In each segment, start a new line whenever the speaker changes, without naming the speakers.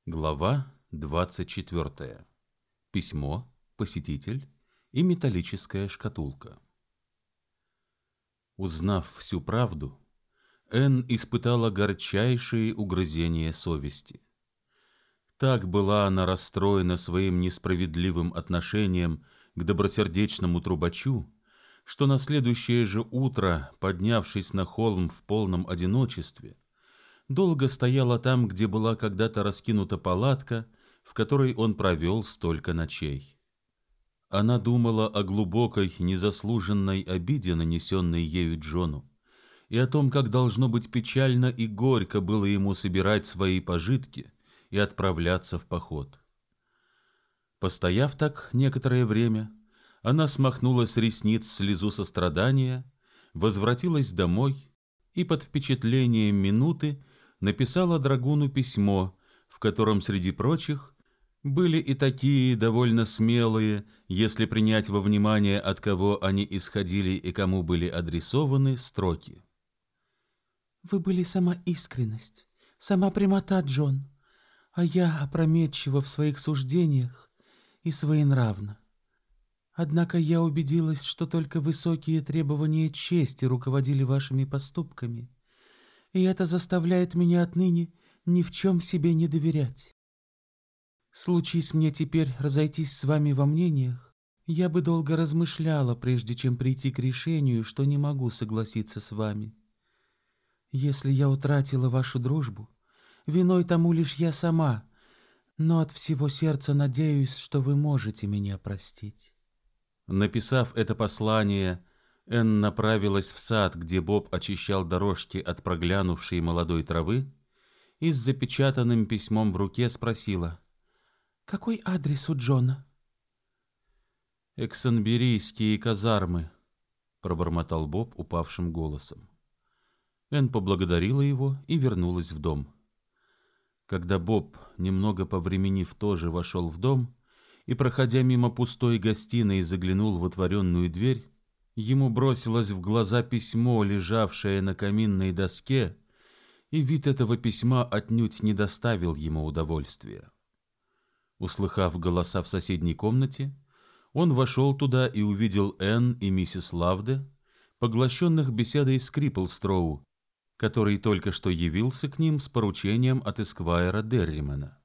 Глава 24. Письмо, посетитель и металлическая шкатулка. Узнав всю правду, Энн испытала горчайшие угрызения совести. Так была она расстроена своим несправедливым отношением к добросердечному трубачу, что на следующее же утро, поднявшись на холм в полном одиночестве, долго стояла там, где была когда-то раскинута палатка, в которой он провел столько ночей. Она думала о глубокой, незаслуженной обиде, нанесенной ею Джону, и о том, как должно быть печально и горько было ему собирать свои пожитки и отправляться в поход. Постояв так некоторое время, она смахнула с ресниц слезу сострадания, возвратилась домой и под впечатлением минуты написала драгуну письмо, в котором, среди прочих, были и такие довольно смелые, если принять во внимание, от кого они исходили и кому были адресованы, строки.
«Вы были сама искренность, сама прямота, Джон, а я опрометчива в своих суждениях и своенравна. Однако я убедилась, что только высокие требования чести руководили вашими поступками, и это заставляет меня отныне ни в чем себе не доверять. Случись мне теперь разойтись с вами во мнениях, я бы долго размышляла, прежде чем прийти к решению, что не могу согласиться с вами. Если я утратила вашу дружбу, виной тому лишь я сама, но от всего сердца надеюсь, что вы можете меня простить».
Написав это послание, Энн направилась в сад, где Боб очищал дорожки от проглянувшей молодой травы, и с запечатанным письмом в руке спросила:
«Какой адрес у Джона?»
«Эксонберийские казармы», — пробормотал Боб упавшим голосом. Энн поблагодарила его и вернулась в дом. Когда Боб, немного повременив, тоже вошел в дом и, проходя мимо пустой гостиной, заглянул в отворенную дверь, ему бросилось в глаза письмо, лежавшее на каминной доске, и вид этого письма отнюдь не доставил ему удовольствия. Услыхав голоса в соседней комнате, он вошел туда и увидел Энн и миссис Лавде, поглощенных беседой с Криплстроу, который только что явился к ним с поручением от эсквайра Дерримена.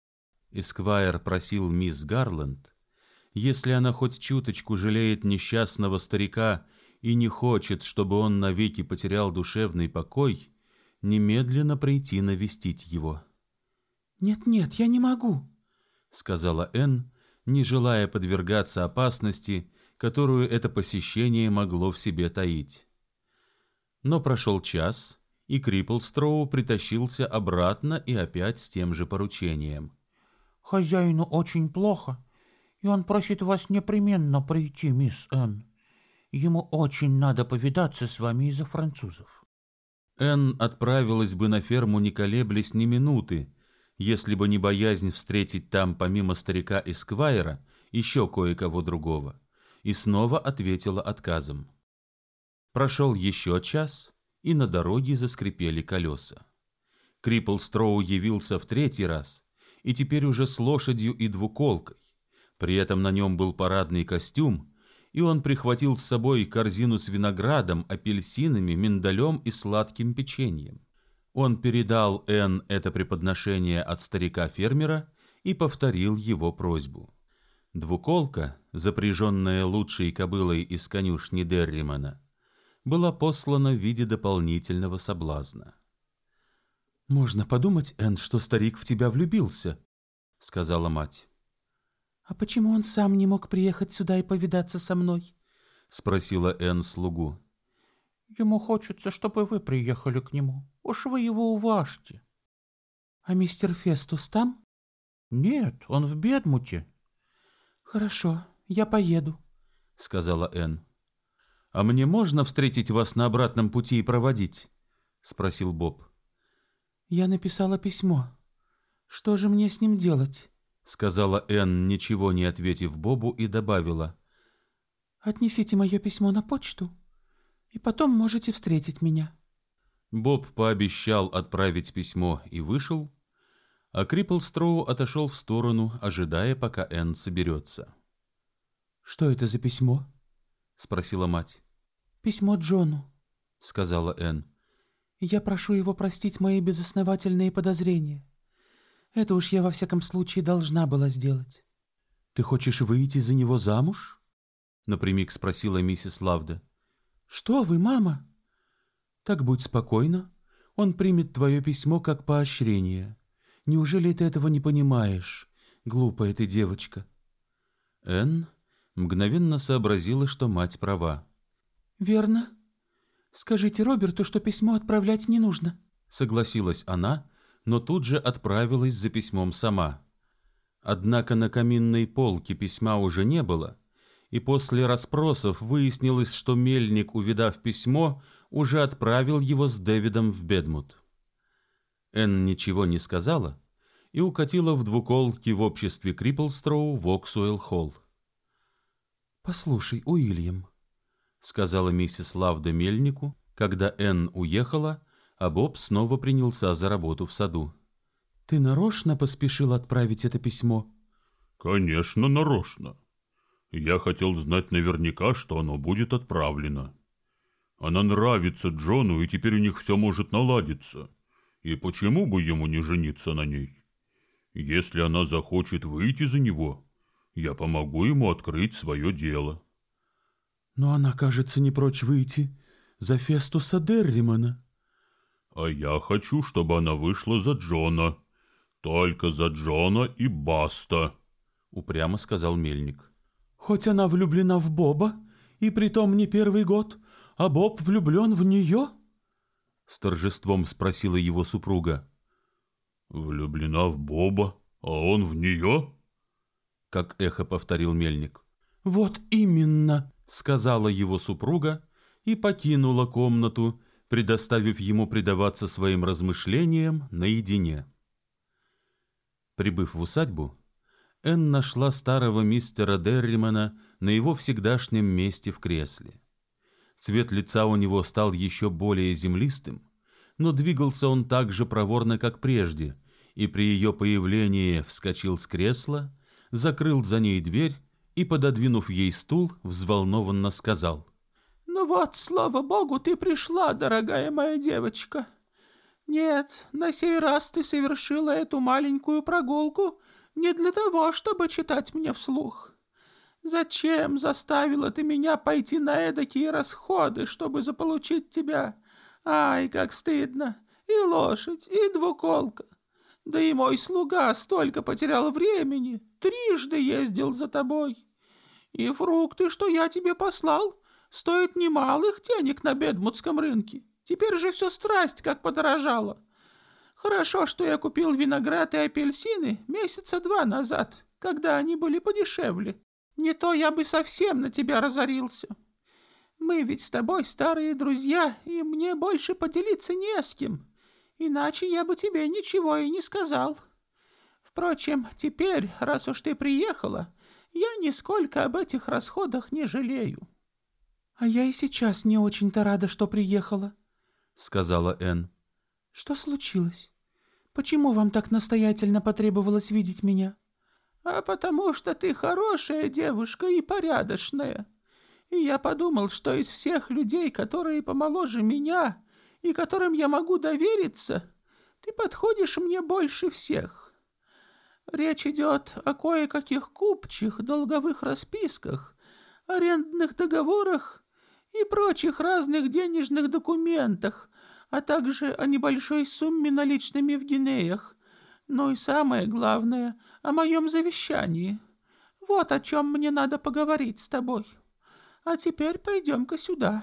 Эсквайр просил мисс Гарленд, если она хоть чуточку жалеет несчастного старика и не хочет, чтобы он навеки потерял душевный покой, немедленно прийти навестить его.
«Нет, я не могу»,
— сказала Энн, не желая подвергаться опасности, которую это посещение могло в себе таить. Но прошел час, и Криплстроу притащился обратно и опять с тем же поручением.
«Хозяину очень плохо, и он просит вас непременно прийти, мисс Энн. Ему очень надо повидаться с вами из-за французов».
Энн отправилась бы на ферму, не колеблясь ни минуты, если бы не боязнь встретить там, помимо старика эсквайра, еще кое-кого другого, и снова ответила отказом. Прошел еще час, и на дороге заскрипели колеса. Криплстроу явился в третий раз, и теперь уже с лошадью и двуколкой. При этом на нем был парадный костюм, и он прихватил с собой корзину с виноградом, апельсинами, миндалем и сладким печеньем. Он передал Энн это преподношение от старика-фермера и повторил его просьбу. Двуколка, запряженная лучшей кобылой из конюшни Дерримена, была послана в виде дополнительного соблазна. «Можно подумать, Энн, что старик в тебя влюбился», — сказала мать.
«А почему он сам не мог приехать сюда и повидаться со мной?»
— спросила Энн слугу.
«Ему хочется, чтобы вы приехали к нему. Уж вы его уважьте».
«А мистер Фестус там?»
«Нет, он в Бедмуте».
«Хорошо, я поеду»,
— сказала Энн. «А мне можно встретить вас на обратном пути и проводить?» — спросил Боб.
«Я написала письмо. Что же мне с ним делать?»
— сказала Энн, ничего не ответив Бобу, и добавила.
«Отнесите мое письмо на почту, и потом можете встретить меня».
Боб пообещал отправить письмо и вышел, А Крипплстроу отошел в сторону, ожидая, пока Энн соберется.
«Что это за письмо?» — спросила мать. «Письмо Джону», — сказала Энн. «Я прошу его простить мои безосновательные подозрения. Это уж я во всяком случае должна была сделать».
«Ты хочешь выйти за него замуж?» — напрямик спросила миссис Лавда.
«Что вы, мама?»
«Так будь спокойна. Он примет твое письмо как поощрение. Неужели ты этого не понимаешь, глупая ты девочка?» Энн мгновенно сообразила, что мать права.
«Верно. Скажите Роберту, что письмо отправлять не нужно»,
— согласилась она, но тут же отправилась за письмом сама. Однако на каминной полке письма уже не было, и после расспросов выяснилось, что мельник, увидав письмо, уже отправил его с Дэвидом в Бедмут. Энн ничего не сказала и укатила в двуколке в обществе Крипплстроу в Оксуэлл-холл.
«Послушай, Уильям»,
— сказала миссис Лавда мельнику, когда Энн уехала, а Боб снова принялся за работу в саду.
«Ты нарочно поспешил отправить это письмо?»
«Конечно, нарочно. Я хотел знать наверняка, что оно будет отправлено. Она нравится Джону, и теперь у них все может наладиться. И почему бы ему не жениться на ней? Если она захочет выйти за него, я помогу ему открыть свое дело».
«Но она, кажется, не прочь выйти за Фестуса Дерримана».
«А я хочу, чтобы она вышла за Джона. Только за Джона и баста», —
упрямо сказал мельник.
«Хоть она влюблена в Боба, и притом не первый год, а Боб влюблен в нее?»
— с торжеством спросила его супруга.
«Влюблена в Боба, а он в нее?»
— как эхо повторил мельник.
«Вот именно»,
— сказала его супруга и покинула комнату, предоставив ему предаваться своим размышлениям наедине. Прибыв в усадьбу, Энн нашла старого мистера Дерримана на его всегдашнем месте в кресле. Цвет лица у него стал еще более землистым, но двигался он так же проворно, как прежде, и при ее появлении вскочил с кресла, закрыл за ней дверь и, пододвинув ей стул, взволнованно сказал:
«Ну вот, слава богу, ты пришла, дорогая моя девочка. Нет, на сей раз ты совершила эту маленькую прогулку не для того, чтобы читать мне вслух. Зачем заставила ты меня пойти на эдакие расходы, чтобы заполучить тебя? Ай, как стыдно! И лошадь, и двуколка. Да и мой слуга столько потерял времени, трижды ездил за тобой. И фрукты, что я тебе послал, стоят немалых денег на Бедмутском рынке. Теперь же все страсть как подорожало. Хорошо, что я купил виноград и апельсины месяца 2 назад, когда они были подешевле. Не то я бы совсем на тебя разорился. Мы ведь с тобой старые друзья, и мне больше поделиться не с кем. Иначе я бы тебе ничего и не сказал. Впрочем, теперь, раз уж ты приехала, я нисколько об этих расходах не жалею».
«А я и сейчас не очень-то рада, что приехала»,
— сказала Энн.
«Что случилось? Почему вам так настоятельно потребовалось видеть меня?»
«А потому что ты хорошая девушка и порядочная. И я подумал, что из всех людей, которые помоложе меня и которым я могу довериться, ты подходишь мне больше всех. Речь идет о кое-каких купчих долговых расписках, арендных договорах и прочих разных денежных документах, а также о небольшой сумме наличными в гинеях. Ну и самое главное, о моем завещании. Вот о чем мне надо поговорить с тобой. А теперь пойдем-ка сюда».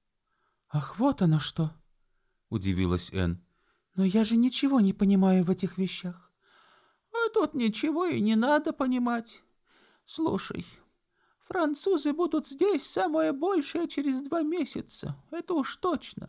«Ах, вот оно что!»
— удивилась Энн.
«Но я же ничего не понимаю в этих вещах».
«А тут ничего и не надо понимать. Слушай, французы будут здесь самое большее через 2 месяца, это уж точно.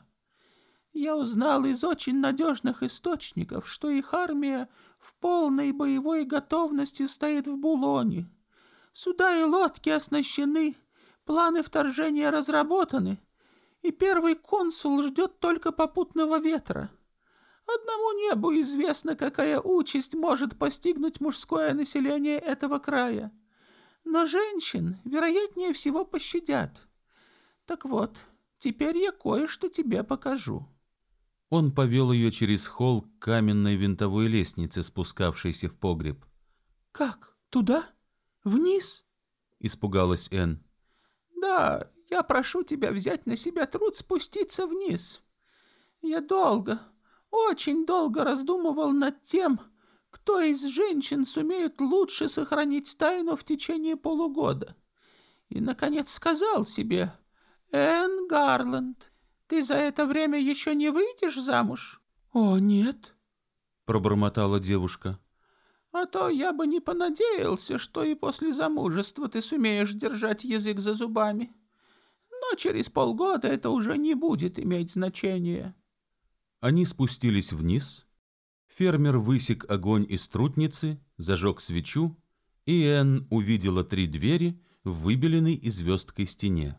Я узнал из очень надежных источников, что их армия в полной боевой готовности стоит в Булоне. Суда и лодки оснащены, планы вторжения разработаны, и первый консул ждет только попутного ветра. Одному небу известно, какая участь может постигнуть мужское население этого края. Но женщин, вероятнее всего, пощадят. Так вот, теперь я кое-что тебе покажу».
Он повел ее через холл к каменной винтовой лестнице, спускавшейся в погреб.
«Как? Туда? Вниз?» — испугалась Энн.
«Да, я прошу тебя взять на себя труд спуститься вниз. Я долго, очень долго раздумывал над тем, кто из женщин сумеет лучше сохранить тайну в течение полугода. И, наконец, сказал себе: Энн Гарланд, ты за это время еще не выйдешь замуж?»
«О, нет»,
— пробормотала девушка.
«А то я бы не понадеялся, что и после замужества ты сумеешь держать язык за зубами. Но через полгода это уже не будет иметь значения».
Они спустились вниз. Фермер высек огонь из трутницы, зажег свечу, и Энн увидела 3 двери в выбеленной и звездкой стене.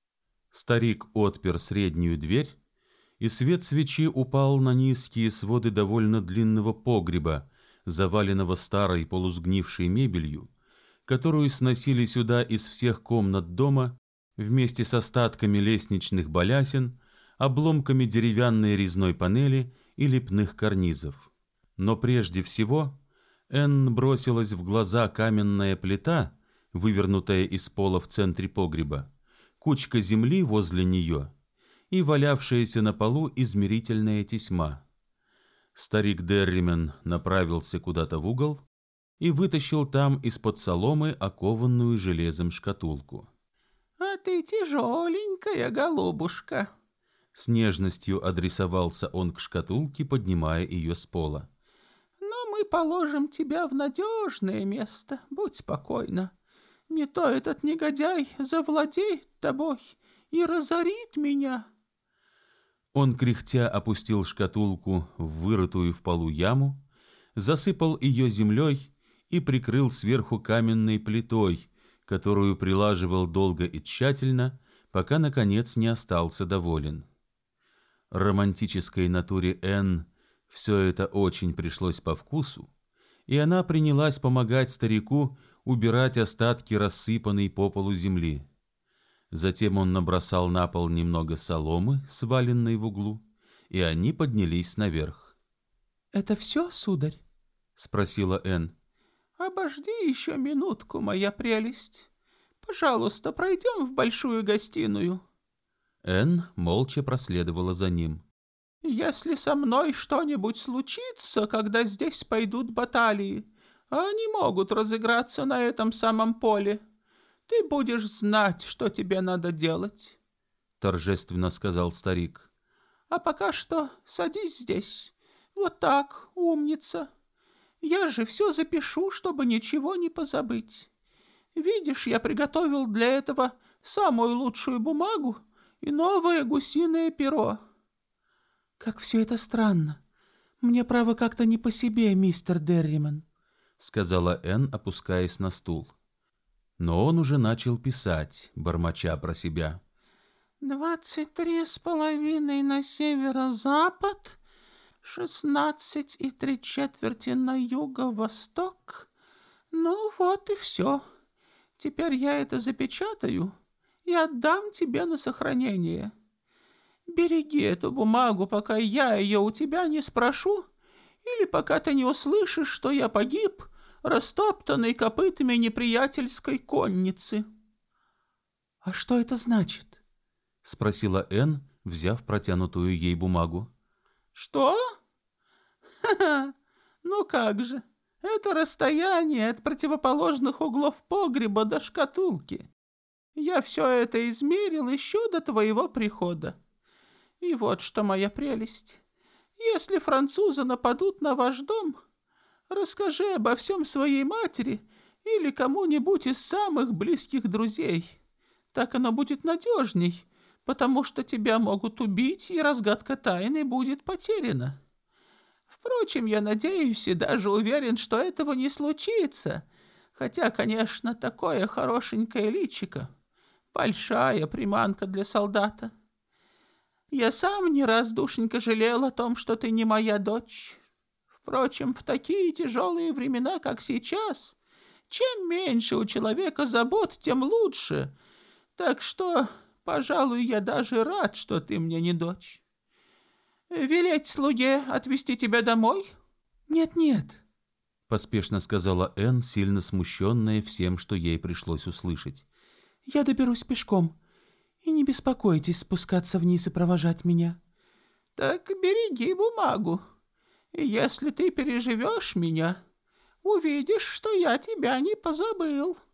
Старик отпер среднюю дверь, и свет свечи упал на низкие своды довольно длинного погреба, заваленного старой полусгнившей мебелью, которую сносили сюда из всех комнат дома вместе с остатками лестничных балясин, обломками деревянной резной панели и лепных карнизов. Но прежде всего Энн бросилась в глаза каменная плита, вывернутая из пола в центре погреба, кучка земли возле нее и валявшаяся на полу измерительная тесьма. Старик Дерримен направился куда-то в угол и вытащил там из-под соломы окованную железом шкатулку.
«А ты тяжеленькая, голубушка»,
— с нежностью адресовался он к шкатулке, поднимая ее с пола.
«Но мы положим тебя в надежное место, будь спокойна. Не то этот негодяй завладеет тобой и разорит меня».
Он кряхтя опустил шкатулку в вырытую в полу яму, засыпал ее землей и прикрыл сверху каменной плитой, которую прилаживал долго и тщательно, пока, наконец, не остался доволен. Романтической натуре Энн все это очень пришлось по вкусу, и она принялась помогать старику убирать остатки рассыпанной по полу земли. Затем он набросал на пол немного соломы, сваленной в углу, и они поднялись наверх.
«Это все, сударь?»
— спросила Энн.
«Обожди еще минутку, моя прелесть. Пожалуйста, пройдем в большую гостиную».
Энн молча проследовала за ним.
«Если со мной что-нибудь случится, когда здесь пойдут баталии, а они могут разыграться на этом самом поле, ты будешь знать, что тебе надо делать», — торжественно сказал старик. «А пока что садись здесь. Вот так, умница. Я же все запишу, чтобы ничего не позабыть. Видишь, я приготовил для этого самую лучшую бумагу и новое гусиное перо».
«Как все это странно. Мне, право, как-то не по себе, мистер Дерриман»,
— сказала Энн, опускаясь на стул. Но он уже начал писать, бормоча про себя.
23,5 на северо-запад, 16,75 на юго-восток. Ну вот и все. Теперь я это запечатаю и отдам тебе на сохранение. Береги эту бумагу, пока я ее у тебя не спрошу, или пока ты не услышишь, что я погиб, растоптанный копытами неприятельской конницы».
«А что это значит?»
— спросила Энн, взяв протянутую ей бумагу.
«Что? Ха-ха! Ну как же, это расстояние от противоположных углов погреба до шкатулки. Я все это измерил еще до твоего прихода. И вот что, моя прелесть, если французы нападут на ваш дом, расскажи обо всем своей матери или кому-нибудь из самых близких друзей. Так оно будет надежней, потому что тебя могут убить, и разгадка тайны будет потеряна. Впрочем, я надеюсь и даже уверен, что этого не случится, хотя, конечно, такое хорошенькое личико — большая приманка для солдата. Я сам не раз, душенька, жалел о том, что ты не моя дочь. Впрочем, в такие тяжелые времена, как сейчас, чем меньше у человека забот, тем лучше. Так что, пожалуй, я даже рад, что ты мне не дочь. Велеть слуге отвезти тебя домой?
Нет-нет,
поспешно сказала Энн, сильно смущенная всем, что ей пришлось услышать.
я доберусь пешком, и не беспокойтесь спускаться вниз и провожать меня.
Так береги бумагу. И если ты переживешь меня, увидишь, что я тебя не позабыл.